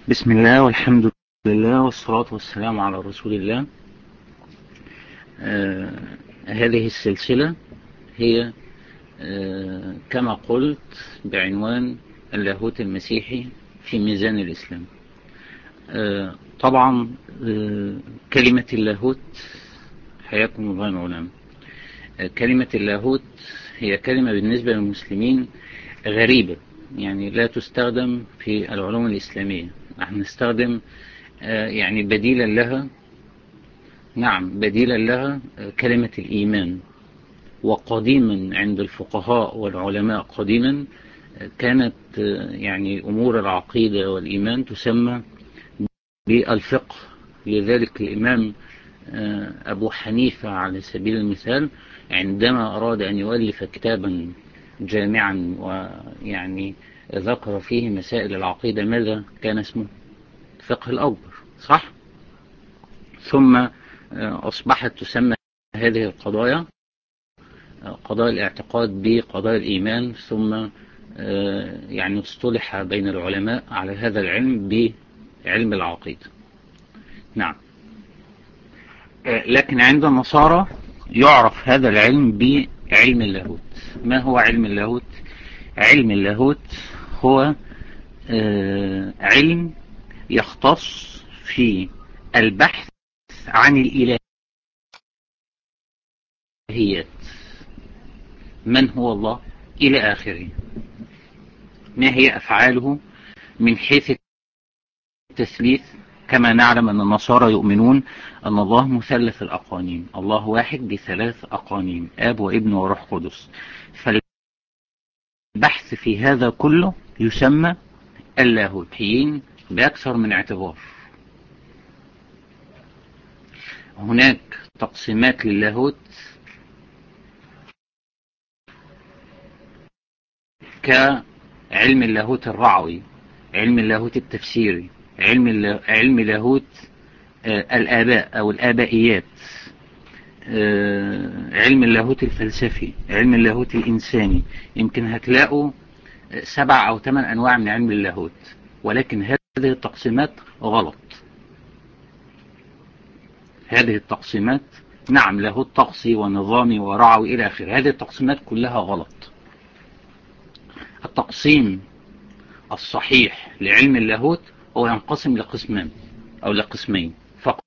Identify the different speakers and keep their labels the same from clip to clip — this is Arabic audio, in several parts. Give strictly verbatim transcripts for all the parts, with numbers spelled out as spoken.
Speaker 1: بسم الله والحمد لله والصلاة والسلام على رسول الله. آه هذه السلسلة هي آه كما قلت بعنوان اللاهوت المسيحي في ميزان الإسلام. آه طبعا آه كلمة اللاهوت، حياكم الله العلماء، آه كلمة اللاهوت هي كلمة بالنسبة للمسلمين غريبة، يعني لا تستخدم في العلوم الإسلامية. نحن نستخدم آه يعني بديلا لها، نعم بديلا لها كلمة الإيمان. وقديما عند الفقهاء والعلماء قديما كانت يعني أمور العقيدة والإيمان تسمى بالفقه. لذلك الإمام أبو حنيفة على سبيل المثال عندما أراد أن يؤلف كتابا جامعا ويعني ذكر فيه مسائل العقيدة، ماذا كان اسمه؟ فقه الأكبر، صح؟ ثم أصبحت تسمى هذه القضايا قضايا الاعتقاد بقضايا الإيمان، ثم يعني اصطلح بين العلماء على هذا العلم بعلم العقيدة. نعم، لكن عند النصارى يعرف هذا العلم بعلم اللاهوت. ما هو علم اللاهوت؟ علم اللاهوت هو علم يختص في البحث عن الإلهيات، من هو الله إلى آخره، ما هي أفعاله من حيث التثليث. كما نعلم أن النصارى يؤمنون أن الله مثلث الأقانيم، الله واحد بثلاث أقانيم، آب وابن وروح قدس. فالبحث في هذا كله يسمى اللاهوتيين بأكثر من اعتبار. هناك تقسيمات للاهوت كعلم اللاهوت الرعوي، علم اللاهوت التفسيري، علم علم لاهوت الآباء أو الآبائيات، علم اللاهوت الفلسفي، علم اللاهوت الإنساني. يمكن هتلاقوا سبع أو ثمان أنواع من علم اللاهوت، ولكن هذه التقسيمات غلط. هذه التقسيمات، نعم، لاهوت طقسي ونظامي ورعوي إلى آخره، هذه التقسيمات كلها غلط. التقسيم الصحيح لعلم اللاهوت هو ينقسم لقسمان أو لقسمين فقط: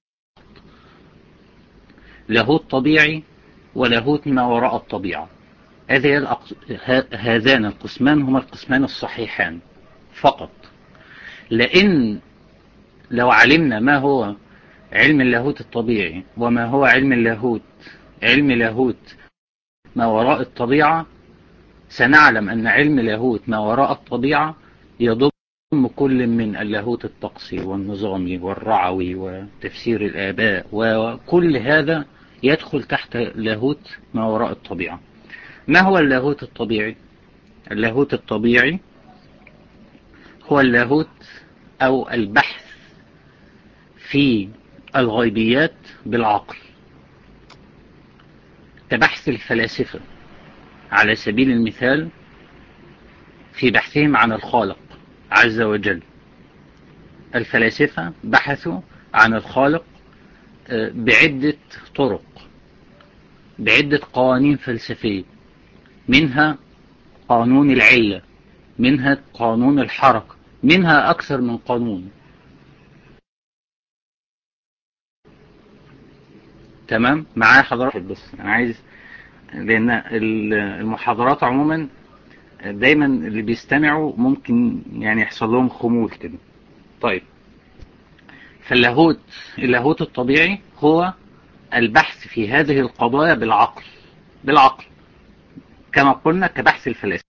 Speaker 1: لاهوت طبيعي ولاهوت ما وراء الطبيعة. هذه هذان القسمان هما القسمان الصحيحان فقط. لأن لو علمنا ما هو علم اللاهوت الطبيعي وما هو علم اللاهوت علم لاهوت ما وراء الطبيعة، سنعلم أن علم لاهوت ما وراء الطبيعة يضم كل من اللاهوت الطقسي والنظامي والرعوي وتفسير الآباء، وكل هذا يدخل تحت لاهوت ما وراء الطبيعة. ما هو اللاهوت الطبيعي؟ اللاهوت الطبيعي هو اللاهوت أو البحث في الغيبيات بالعقل، كبحث الفلاسفة على سبيل المثال في بحثهم عن الخالق عز وجل. الفلاسفة بحثوا عن الخالق بعدة طرق، بعدة قوانين فلسفية، منها قانون العلة، منها قانون الحركة، منها أكثر من قانون. تمام معايا حضرتك؟ بس أنا عايز، لأن المحاضرات عموما دايما اللي بيستمعوا ممكن يعني يحصل لهم خمول كده. طيب، فاللاهوت اللاهوت الطبيعي هو البحث في هذه القضايا بالعقل بالعقل كما قلنا كبحث الفلاسفة.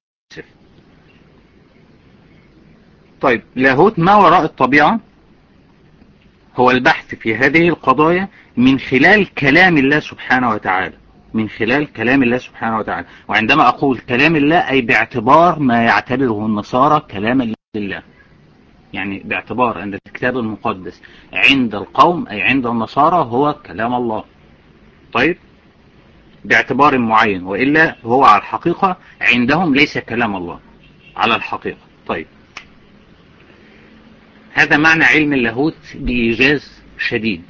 Speaker 1: طيب، لاهوت ما وراء الطبيعة هو البحث في هذه القضايا من خلال كلام الله سبحانه وتعالى، من خلال كلام الله سبحانه وتعالى. وعندما أقول كلام الله أي باعتبار ما يعتبره النصارى كلام لله، يعني باعتبار أن الكتاب المقدس عند القوم أي عند النصارى هو كلام الله. طيب، باعتبار معين، وإلا هو على الحقيقة عندهم ليس كلام الله على الحقيقة. طيب، هذا معنى علم اللاهوت بإيجاز شديد.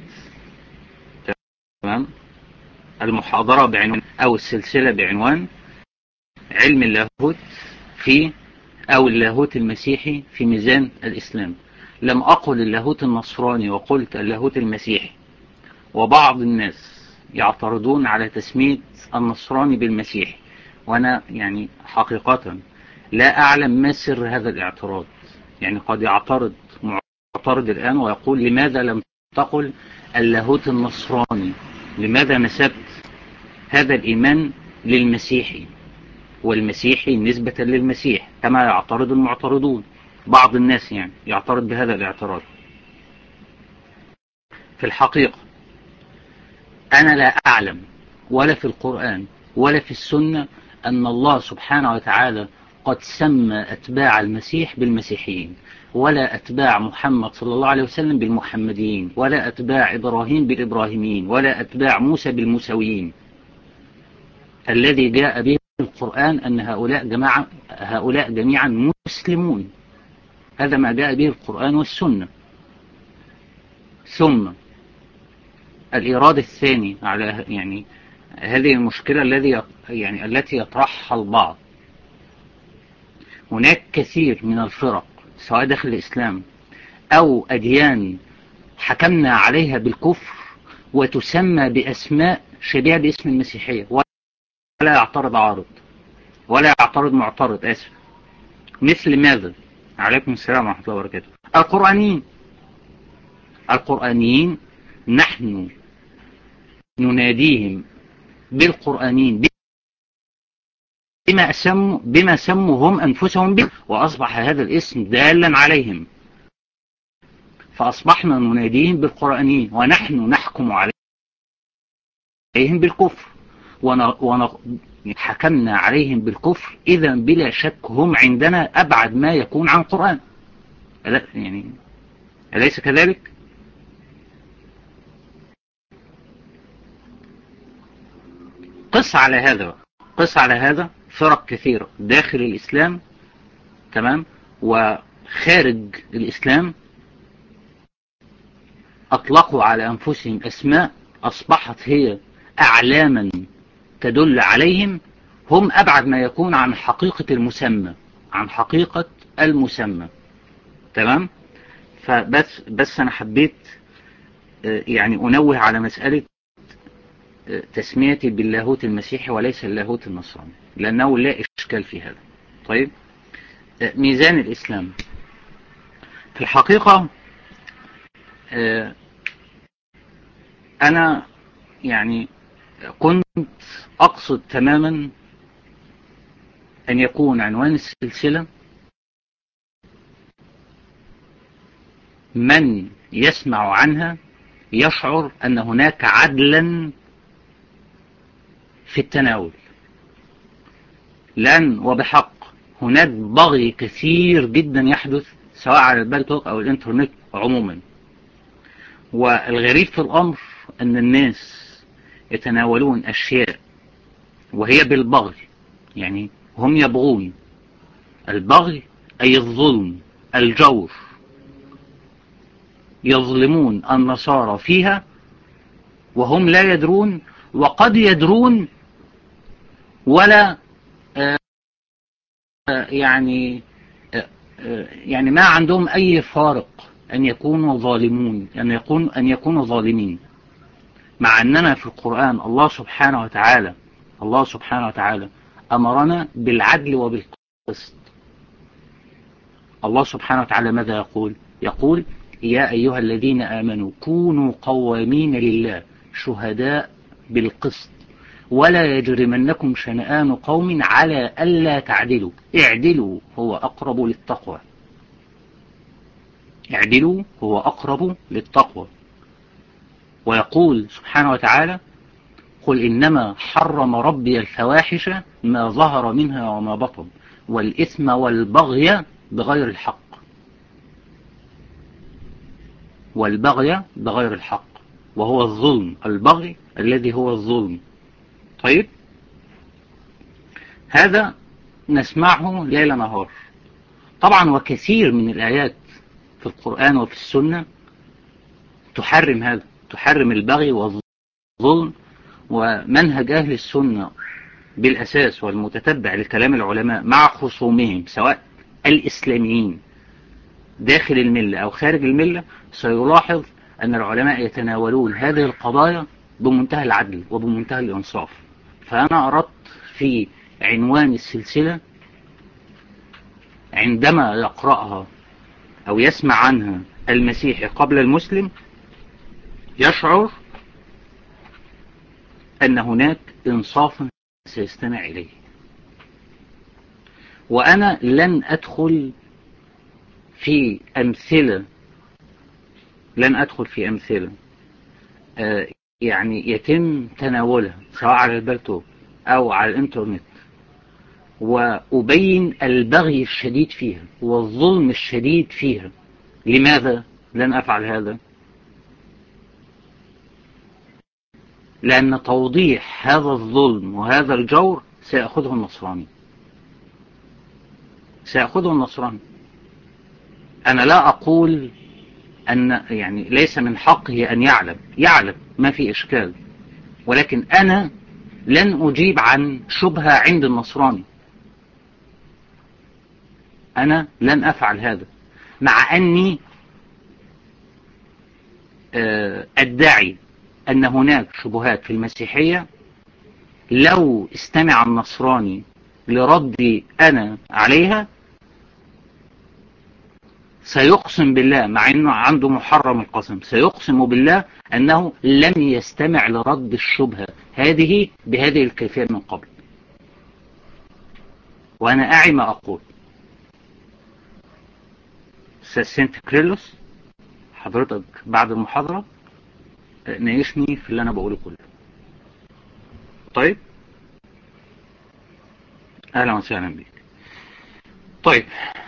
Speaker 1: تمام. المحاضرة بعنوان أو السلسلة بعنوان علم اللاهوت في أو اللاهوت المسيحي في ميزان الإسلام. لم أقل اللاهوت النصراني وقلت اللاهوت المسيحي، وبعض الناس يعترضون على تسمية النصراني بالمسيحي، وأنا يعني حقيقة لا أعلم ما سر هذا الاعتراض. يعني قد يعترض معترض الآن ويقول لماذا لم تقل اللاهوت النصراني، لماذا نسبت هذا الإيمان للمسيحي والمسيحي نسبة للمسيح، كما يعترض المعترضون. بعض الناس يعني يعترض بهذا الاعتراض. في الحقيقة أنا لا أعلم ولا في القرآن ولا في السنة أن الله سبحانه وتعالى قد سمى أتباع المسيح بالمسيحيين، ولا أتباع محمد صلى الله عليه وسلم بالمحمديين، ولا أتباع إبراهيم بالإبراهيميين، ولا أتباع موسى بالموسويين. الذي جاء به القرآن أن هؤلاء جماعة هؤلاء جميعا مسلمون. هذا ما جاء به القرآن والسنة. ثم الإيراد الثاني على يعني هذه المشكلة الذي يعني التي يطرحها البعض. هناك كثير من الفرق سواء داخل الإسلام أو أديان حكمنا عليها بالكفر وتسمى بأسماء شبيهة باسم المسيحية، ولا يعترض عارض ولا يعترض معترض آسف. مثل ماذا؟ عليكم السلام ورحمة الله وبركاته. القرآنيين القرآنيين نحن نناديهم بالقرآنيين بما سموا بما سموا هم أنفسهم به، وأصبح هذا الاسم دالا عليهم، فأصبحنا نناديهم بالقرآنيين ونحن نحكم عليهم بالكفر وحكمنا عليهم بالكفر. إذا بلا شك هم عندنا أبعد ما يكون عن قرآن، يعني أليس كذلك؟ قس على هذا قس على هذا فرق كثيرة داخل الإسلام تمام وخارج الإسلام أطلقوا على أنفسهم أسماء أصبحت هي أعلاما تدل عليهم. هم أبعد ما يكون عن حقيقة المسمى عن حقيقة المسمى تمام. فبس بس أنا حبيت يعني أنوه على مسألة تسميتي باللاهوت المسيحي وليس اللاهوت النصراني، لأنه لا إشكال في هذا. طيب، ميزان الإسلام في الحقيقة أنا يعني كنت أقصد تماما أن يكون عنوان السلسلة من يسمع عنها يشعر أن هناك عدلا في التناول، لأن وبحق هناك بغي كثير جدا يحدث سواء على البالتوك أو الإنترنت عموما. والغريب في الأمر أن الناس يتناولون أشياء وهي بالبغي، يعني هم يبغون البغي أي الظلم الجور، يظلمون النصارى فيها وهم لا يدرون، وقد يدرون ولا آآ آآ يعني آآ يعني ما عندهم أي فارق أن يكونوا ظالمون أن يكون أن يكونوا ظالمين، مع أننا في القرآن الله سبحانه وتعالى الله سبحانه وتعالى أمرنا بالعدل وبالقسط. الله سبحانه وتعالى ماذا يقول؟ يقول يا أيها الذين آمنوا كونوا قوامين لله شهداء بالقسط ولا يجرمنكم شنآن قوم على ألا تعدلوا اعدلوا هو أقرب للتقوى اعدلوا هو أقرب للتقوى. ويقول سبحانه وتعالى قل إنما حرم ربي الفواحش ما ظهر منها وما بطن والإثم والبغي بغير الحق والبغي بغير الحق وهو الظلم، البغي الذي هو الظلم. طيب، هذا نسمعه ليل نهار طبعا، وكثير من الآيات في القرآن وفي السنة تحرم هذا، تحرم البغي والظلم. ومنهج أهل السنة بالأساس والمتتبع لكلام العلماء مع خصومهم سواء الإسلاميين داخل الملة أو خارج الملة، سيلاحظ أن العلماء يتناولون هذه القضايا بمنتهى العدل وبمنتهى الإنصاف. فأنا أردت في عنوان السلسلة عندما يقرأها أو يسمع عنها المسيحي قبل المسلم يشعر أن هناك إنصافا سيستمع إليه. وأنا لن أدخل في أمثلة لن أدخل في أمثلة آه يعني يتم تناولها سواء على البلتو أو على الإنترنت وأبين البغي الشديد فيها والظلم الشديد فيها. لماذا لن أفعل هذا؟ لأن توضيح هذا الظلم وهذا الجور سيأخذه النصراني سيأخذه النصراني. أنا لا أقول أن يعني ليس من حقه أن يعلم يعلم ما في إشكال، ولكن أنا لن أجيب عن شبهة عند النصراني. أنا لن أفعل هذا، مع أني أدعي أن هناك شبهات في المسيحية لو استمع النصراني لردي أنا عليها سيقسم بالله، مع أنه عنده محرم القسم، سيقسم بالله أنه لم يستمع لرد الشبهة هذه بهذه الكيفية من قبل. وأنا أعي ما أقول. سنت كريلوس حضرتك بعد المحاضرة ناقشني في اللي أنا بقوله كله. طيب أهلا وسهلا بك. طيب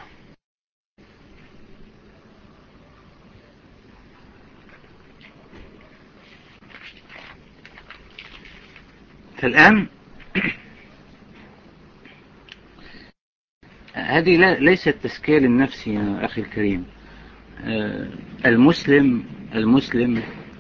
Speaker 1: فالآن هذه ليست تزكية للنفس يا أخي الكريم. المسلم المسلم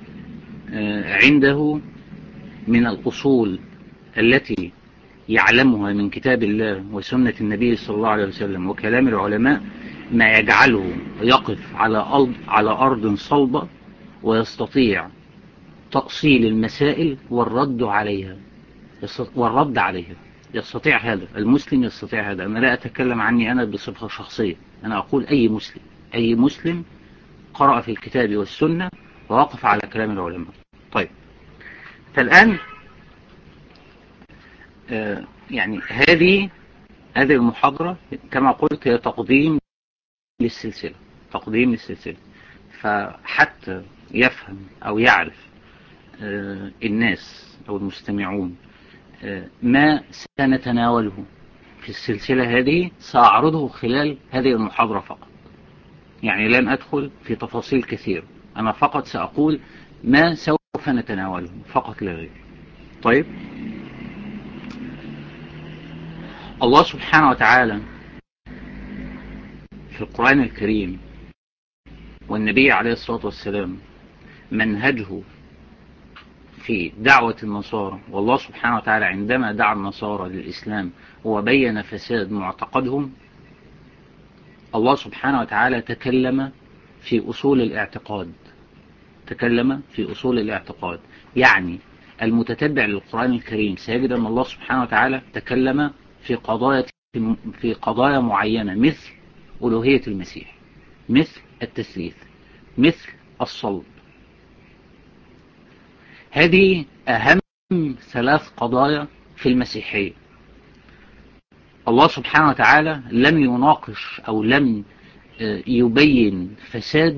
Speaker 1: عنده من الأصول التي يعلمها من كتاب الله وسنة النبي صلى الله عليه وسلم وكلام العلماء ما يجعله يقف على أرض, على أرض صلبة ويستطيع تأصيل المسائل والرد عليها والرد عليها يستطيع هذا. المسلم يستطيع هذا. أنا لا أتكلم عني أنا بصفة شخصية، أنا أقول أي مسلم أي مسلم قرأ في الكتاب والسنة ووقف على كلام العلماء. طيب فالآن آه يعني هذه هذه المحاضرة كما قلت هي تقديم للسلسلة تقديم للسلسلة فحتى يفهم أو يعرف آه الناس أو المستمعون آه ما سنتناوله في السلسلة هذه سأعرضه خلال هذه المحاضرة فقط. يعني لن أدخل في تفاصيل كثير، أنا فقط سأقول ما سوف نتناوله فقط لا غير. طيب الله سبحانه وتعالى في القرآن الكريم والنبي عليه الصلاة والسلام منهجه في دعوة النصارى، والله سبحانه وتعالى عندما دعا النصارى للإسلام وبين فساد معتقدهم الله سبحانه وتعالى تكلم في أصول الاعتقاد تكلم في أصول الاعتقاد يعني المتتبع للقرآن الكريم سيجد أن الله سبحانه وتعالى تكلم في قضايا في قضايا معينة مثل ألوهية المسيح، مثل التثليث، مثل الصلب. هذه أهم ثلاث قضايا في المسيحية. الله سبحانه وتعالى لم يناقش أو لم يبين فساد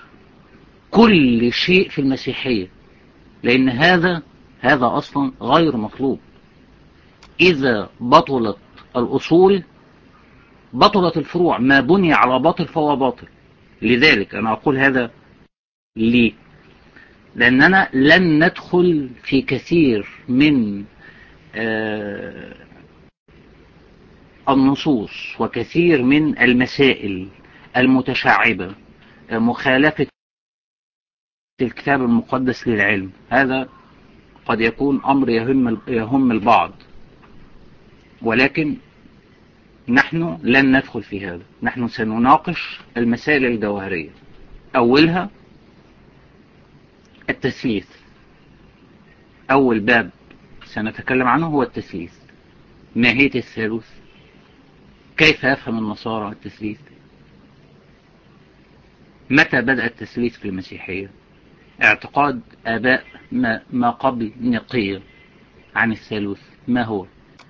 Speaker 1: كل شيء في المسيحية، لأن هذا هذا أصلا غير مطلوب. إذا بطلت الأصول بطلت الفروع، ما بني على باطل فهو باطل. لذلك أنا أقول هذا ليه؟ لأننا لن ندخل في كثير من آه النصوص وكثير من المسائل المتشعبة مخالفة الكتاب المقدس للعلم. هذا قد يكون أمر يهم يهم البعض، ولكن نحن لن ندخل في هذا. نحن سنناقش المسائل الجوهرية. أولها التثليث. أول باب سنتكلم عنه هو التثليث. ماهية الثالوث، كيف يفهم النصارى التثليث، متى بدأ التثليث في المسيحية، اعتقاد آباء ما, ما قبل نقية عن الثالوث ما هو،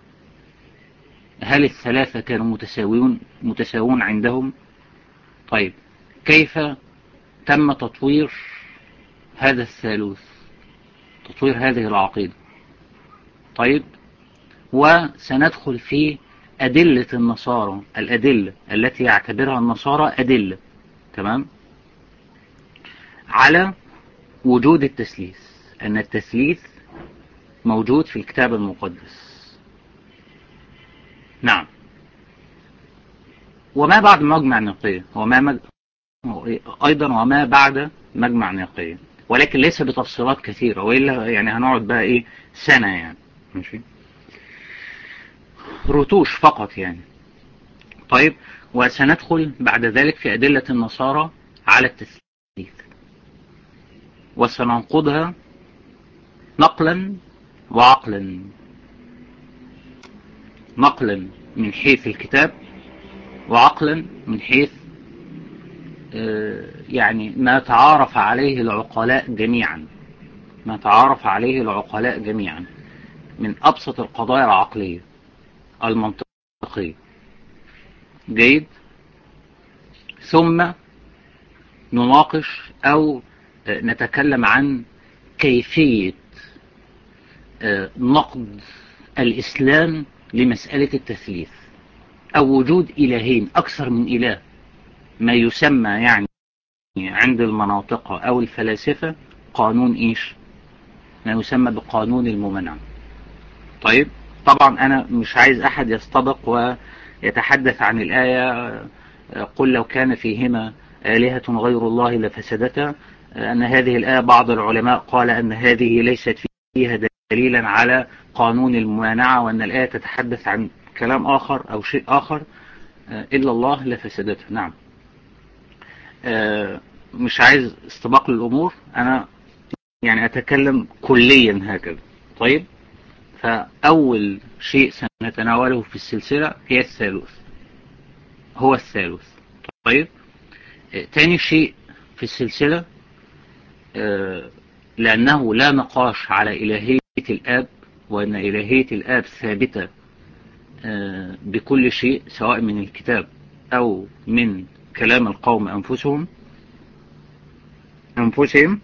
Speaker 1: هل الثلاثة كانوا متساويون متساوون عندهم؟ طيب كيف تم تطوير هذا الثالوث، تطوير هذه العقيدة؟ طيب وسندخل في أدلة النصارى، الأدلة التي يعتبرها النصارى أدلة، تمام، على وجود التثليث، أن التثليث موجود في الكتاب المقدس. نعم. وما بعد مجمع نقية، وما مج... أيضا وما بعد مجمع نقية، ولكن ليس بتفصيلات كثيرة، وإلا يعني هنقعد بقى إيه سنة يعني، ماشي، رتوش فقط يعني. طيب وسندخل بعد ذلك في أدلة النصارى على التثليث، وسننقضها نقلا وعقلا. نقلا من حيث الكتاب، وعقلا من حيث يعني ما تعارف عليه العقلاء جميعا، ما تعارف عليه العقلاء جميعا من أبسط القضايا العقلية المنطقية. جيد. ثم نناقش أو نتكلم عن كيفية نقد الإسلام لمسألة التثليث، أو وجود إلهين، أكثر من إله، ما يسمى يعني عند المناطق أو الفلاسفة قانون إيش، ما يسمى بقانون الممانعة. طيب طبعا أنا مش عايز أحد يستبق ويتحدث عن الآية قل لو كان فيهما آلهة غير الله لفسدتا، أن هذه الآية بعض العلماء قال أن هذه ليست فيها دليلا على قانون الممانعة، وأن الآية تتحدث عن كلام آخر أو شيء آخر، إلا الله لفسدته. نعم. مش عايز استباق للأمور، أنا يعني أتكلم كليا هكذا. طيب فأول شيء سنتناوله في السلسلة هي الثالوث، هو الثالوث. طيب تاني شيء في السلسلة، لأنه لا نقاش على إلهية الآب، وأن إلهية الآب ثابتة بكل شيء سواء من الكتاب أو من كلام القوم أنفسهم أنفسهم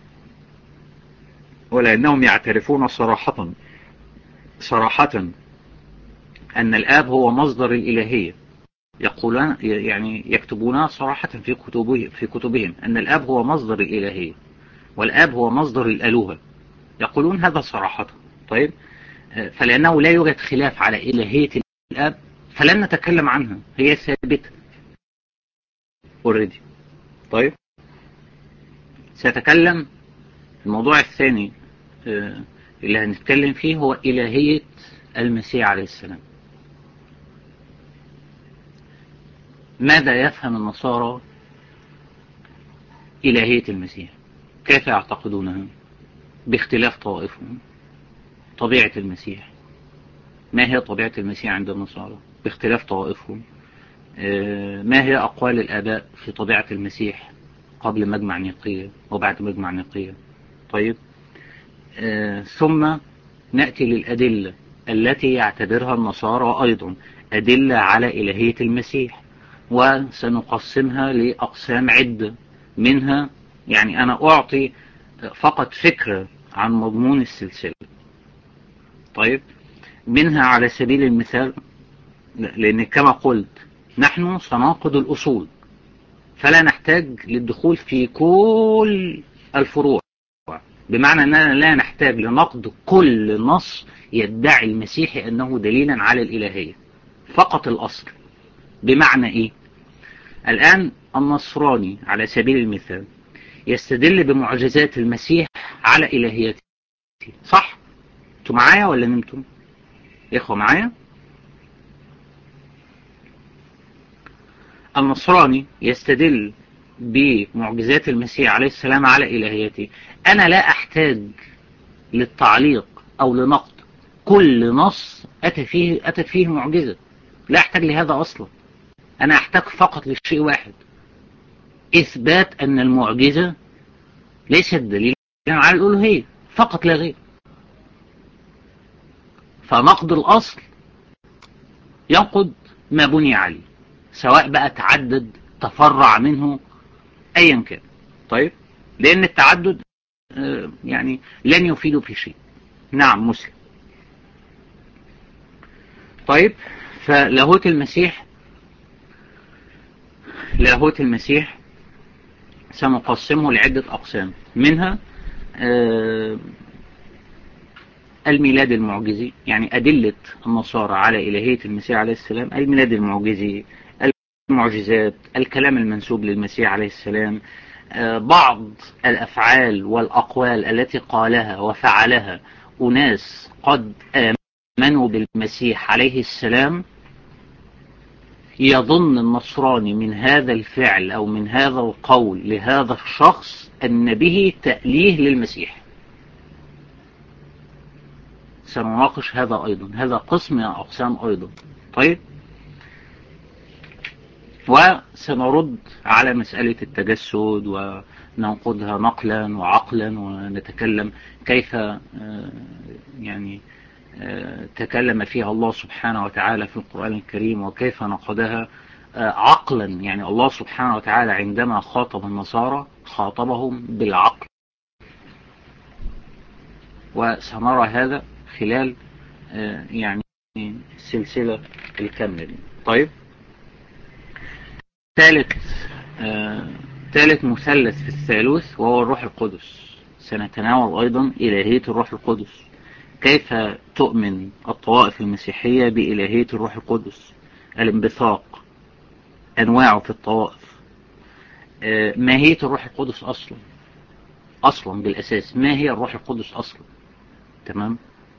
Speaker 1: ولأنهم يعترفون صراحة صراحة أن الآب هو مصدر الإلهية. يقولون يعني يكتبونها صراحة في كتبهم في كتبهم أن الآب هو مصدر الإلهية، والآب هو مصدر الألوهة، يقولون هذا صراحة. طيب فلأنه لا يوجد خلاف على إلهية الآب فلن نتكلم عنها، هي ثابتة already. طيب سأتكلم الموضوع الثاني اللي هنتكلم فيه هو إلهية المسيح عليه السلام. ماذا يفهم النصارى إلهية المسيح؟ كيف يعتقدونها باختلاف طوائفهم؟ طبيعة المسيح، ما هي طبيعة المسيح عند النصارى باختلاف طوائفهم؟ ما هي أقوال الآباء في طبيعة المسيح قبل مجمع نقية وبعد مجمع نقية؟ طيب ثم نأتي للأدلة التي يعتبرها النصارى أيضا أدلة على إلهية المسيح، وسنقسمها لأقسام عدة منها، يعني أنا أعطي فقط فكرة عن مضمون السلسلة. طيب منها على سبيل المثال، لأن كما قلت نحن سننقد الأصول فلا نحتاج للدخول في كل الفروع، بمعنى أننا لا نحتاج لنقد كل نص يدعي المسيحي أنه دليلا على الإلهية، فقط الأصل. بمعنى إيه؟ الآن النصراني على سبيل المثال يستدل بمعجزات المسيح على إلهيته، صح؟ انتوا معايا ولا نمتم؟ إخوة معايا؟ النصراني يستدل بمعجزات المسيح عليه السلام على إلهيته. أنا لا أحتاج للتعليق أو لنقد كل نص أتى فيه أتت فيه معجزة، لا أحتاج لهذا أصلا. أنا أحتاج فقط لشيء واحد، إثبات أن المعجزة ليست دليلا على الألوهية فقط لا غير. فنقد الأصل ينقض ما بني عليه، سواء بقى تعدد تفرع منه أيا كان. طيب، لأن التعدد يعني لن يفيد في شيء. نعم مسلم. طيب، فلاهوت المسيح لاهوت المسيح سنقسمه لعدة أقسام، منها الميلاد المعجزي، يعني أدلة النصارى على إلهية المسيح عليه السلام، الميلاد المعجزي، المعجزات، الكلام المنسوب للمسيح عليه السلام، بعض الأفعال والأقوال التي قالها وفعلها أناس قد آمنوا بالمسيح عليه السلام، يظن النصراني من هذا الفعل أو من هذا القول لهذا الشخص أن به تأليه للمسيح. سنناقش هذا أيضا، هذا قسم من أقسام أيضا. طيب، وسنرد على مسألة التجسد وننقضها نقلا وعقلا، ونتكلم كيف يعني تكلم فيها الله سبحانه وتعالى في القرآن الكريم، وكيف نقضها عقلا. يعني الله سبحانه وتعالى عندما خاطب النصارى خاطبهم بالعقل، وسنرى هذا خلال يعني السلسلة الكاملة. طيب، ثالث آه، ثالث مثلث في الثالوث وهو الروح القدس. سنتناول أيضا إلهية الروح القدس، كيف تؤمن الطوائف المسيحية بإلهية الروح القدس، الانبثاق، أنواعه في الطوائف، آه، ماهية الروح القدس أصلا أصلا بالأساس، ما هي الروح القدس أصلا. تمام.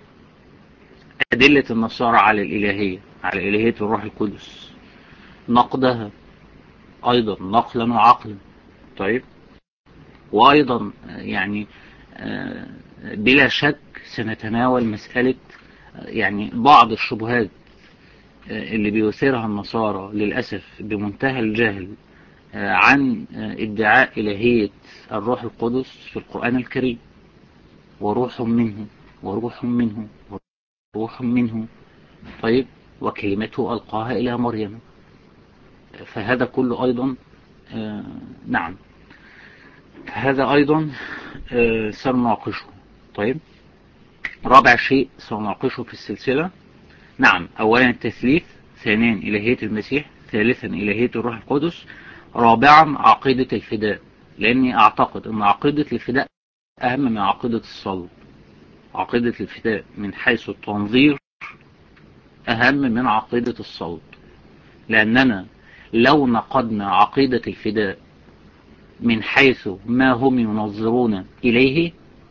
Speaker 1: أدلة النصارى على الإلهية، على إلهية الروح القدس، نقدها أيضا نقلا وعقلا. طيب، وأيضا يعني بلا شك سنتناول مسألة يعني بعض الشبهات اللي بيثيرها النصارى للأسف بمنتهى الجهل عن ادعاء إلهية الروح القدس في القرآن الكريم، وروح منه وروح منه وروح منه. طيب، وكلمته ألقاها إلى مريم. فهذا كله أيضا آه نعم هذا أيضا آه سنناقشه. طيب، رابع شيء سنناقشه في السلسلة، نعم، أولا التثليث، ثانيا إلهية المسيح، ثالثا إلهية الروح القدس، رابعا عقيدة الفداء، لأني أعتقد أن عقيدة الفداء أهم من عقيدة الصلب. عقيدة الفداء من حيث التنظير أهم من عقيدة الصلب، لأننا لو نقدنا عقيدة الفداء من حيث ما هم ينظرون إليه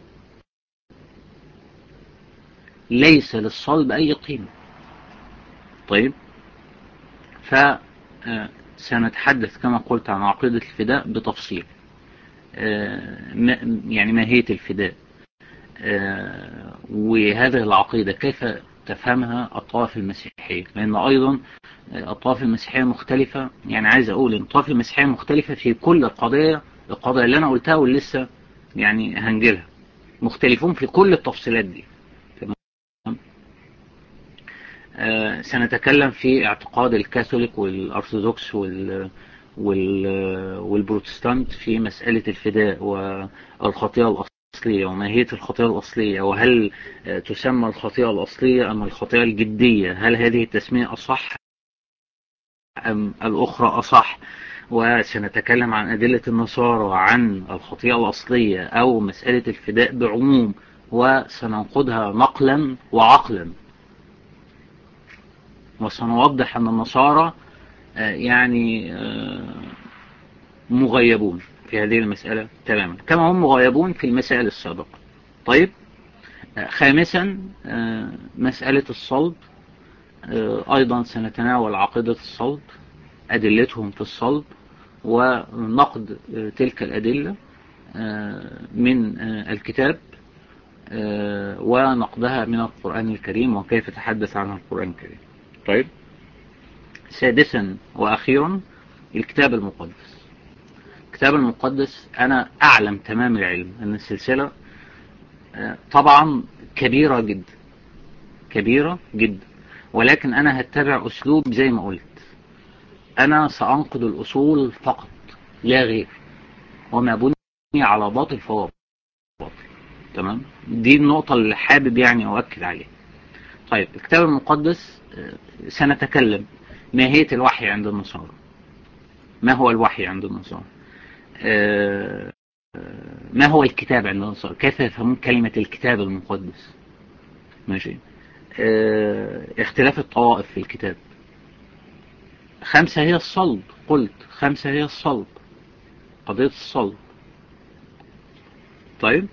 Speaker 1: ليس للصلب أي قيمة. طيب، فسنتحدث كما قلت عن عقيدة الفداء بتفصيل، يعني ماهية الفداء، وهذه العقيدة كيف تفهمها الطوائف المسيحية، لأن أيضا الطوائف المسيحية مختلفة. يعني عايز أقول أن الطوائف المسيحية مختلفة في كل القضايا القضايا اللي أنا قلتها واللي لسه يعني هنجلها، مختلفون في كل التفصيلات دي. آه سنتكلم في اعتقاد الكاثوليك والأرثوذكس وال وال والبروتستانت في مسألة الفداء والخطيئة الأصلية وماهية الخطيئة الأصلية، وهل تسمى الخطيئة الأصلية أم الخطيئة الجدية، هل هذه التسمية أصح أم الأخرى أصح. وسنتكلم عن أدلة النصارى عن الخطيئة الأصلية أو مسألة الفداء بعموم، وسننقضها نقلا وعقلا، وسنوضح أن النصارى يعني مغيبون في هذه المسألة تماما كما هم مغيبون في المسائل السابقة. طيب، خامسا مسألة الصلب، أيضا سنتناول عقيدة الصلب، أدلتهم في الصلب ونقد تلك الأدلة من الكتاب ونقدها من القرآن الكريم وكيف تحدث عنها القرآن الكريم. طيب، سادسا وأخيرا الكتاب المقدس. الكتاب المقدس أنا أعلم تمام العلم أن السلسلة طبعا كبيرة جدا كبيرة جدا، ولكن أنا هتبع أسلوب زي ما قلت، أنا سأنقد الأصول فقط لا غير، وما بني على باطل فهو باطل. تمام، دي النقطة اللي حابب يعني أؤكد عليها. طيب، الكتاب المقدس سنتكلم ماهية الوحي عند النصارى. ما هو الوحي عند النصارى؟ ما هو الكتاب عند النصارى؟ كيف يفهمون كلمة الكتاب المقدس؟ ماشي. اختلاف الطوائف في الكتاب. خمسة هي الصلب، قلت خمسة هي الصلب، قضية الصلب. طيب،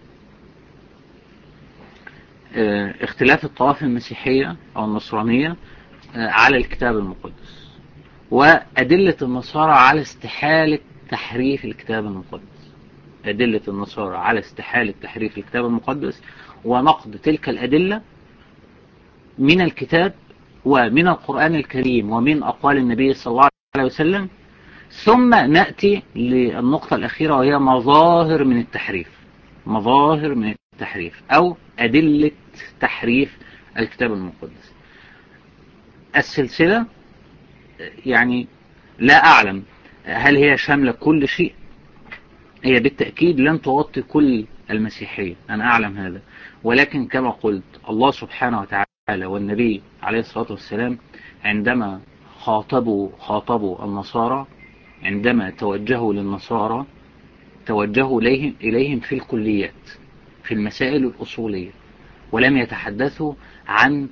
Speaker 1: اختلاف الطوائف المسيحية أو النصرانية على الكتاب المقدس، وأدلة النصارى على استحالة تحريف الكتاب المقدس. أدلة النصارى على استحالة تحريف الكتاب المقدس ونقد تلك الأدلة من الكتاب ومن القرآن الكريم ومن أقوال النبي صلى الله عليه وسلم. ثم نأتي للنقطة الأخيرة وهي مظاهر من التحريف، مظاهر من التحريف أو أدلة تحريف الكتاب المقدس. السلسلة يعني لا أعلم هل هي شاملة كل شيء. هي بالتأكيد لن تغطي كل المسيحية، أنا أعلم هذا، ولكن كما قلت الله سبحانه وتعالى والنبي عليه الصلاة والسلام عندما خاطبوا خاطبوا النصارى، عندما توجهوا للنصارى توجهوا إليهم, إليهم في الكليات، في المسائل الأصولية، ولم يتحدثوا عن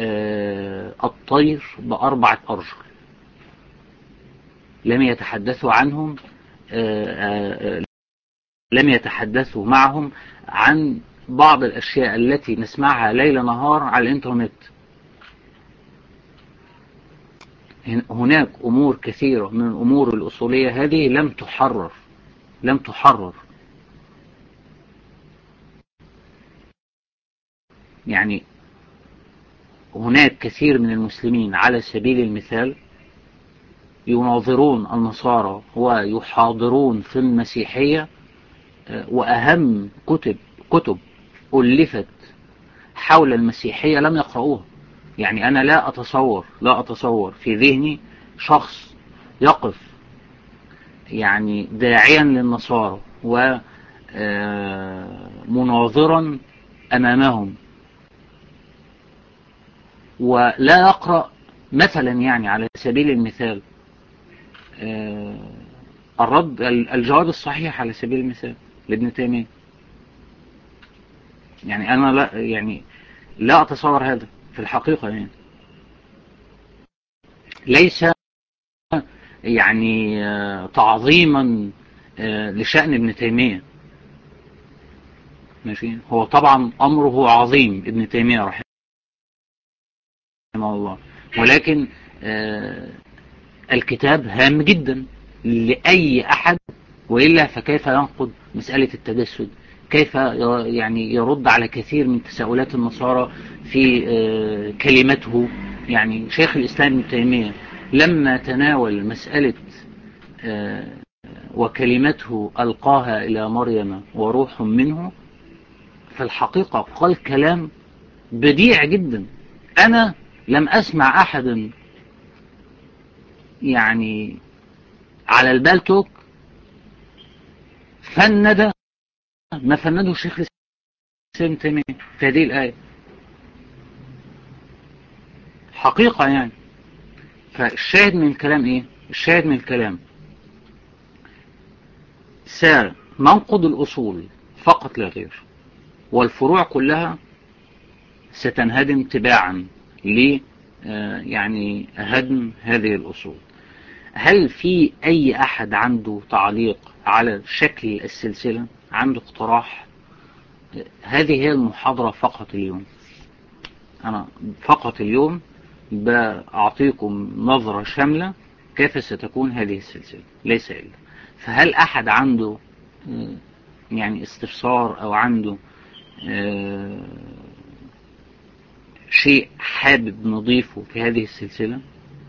Speaker 1: الطير بأربعة أرجل، لم يتحدثوا عنهم لم يتحدثوا معهم عن بعض الأشياء التي نسمعها ليل نهار على الإنترنت. هناك أمور كثيرة من الأمور الأصولية هذه لم تحرر لم تحرر يعني هناك كثير من المسلمين على سبيل المثال يناظرون النصارى ويحاضرون في المسيحية، وأهم كتب كتب ألفت حول المسيحية لم يقرؤوها. يعني أنا لا أتصور لا أتصور في ذهني شخص يقف يعني داعيا للنصارى ومناظرا أمامهم ولا يقرأ مثلا يعني على سبيل المثال الرد الجواب الصحيح على سبيل المثال لابن تيمية. يعني أنا لا يعني لا أتصور هذا في الحقيقة، يعني ليس يعني تعظيما لشأن ابن تيمية، ماشي. هو طبعا أمره عظيم ابن تيمية رحمه الله، ولكن الكتاب هام جدا لأي أحد، وإلا فكيف ينقض مسألة التجسد؟ كيف يعني يرد على كثير من تساؤلات النصارى في كلمته؟ يعني شيخ الإسلام ابن تيمية لما تناول مسألة وكلمته ألقاها إلى مريم وروح منه، في الحقيقة قال كلام بديع جدا. أنا لم أسمع أحدا يعني على البالتوك فند ما فنده الشيخ الإسلام ابن تيمية في هذه الآية، حقيقة يعني. فالشاهد من الكلام إيه؟ الشاهد من الكلام سننقض الأصول فقط لا غير، والفروع كلها ستنهدم تباعا ل يعني هدم هذه الأصول. هل في اي احد عنده تعليق على شكل السلسلة؟ عنده اقتراح؟ هذه هي المحاضرة فقط اليوم. انا فقط اليوم بأعطيكم نظرة شاملة كيف ستكون هذه السلسلة، ليس إلا. فهل أحد عنده يعني استفسار أو عنده شيء حابب نضيفه في هذه السلسلة؟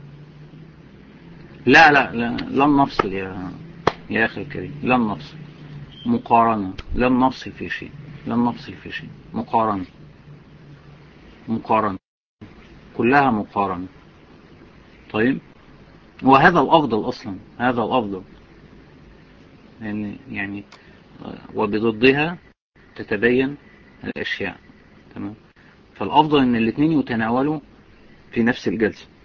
Speaker 1: لا لا لا لن نفصل يا يا أخي الكريم، لن نفصل. مقارنة، لن نفصل في شيء، لن نفصل في شيء. مقارنة، مقارنة، كلها مقارنة. طيب، وهذا الأفضل أصلا، هذا الأفضل يعني يعني وبضدها تتبين الأشياء. تمام. فالأفضل إن الاثنين يتناولوا في نفس الجلسة.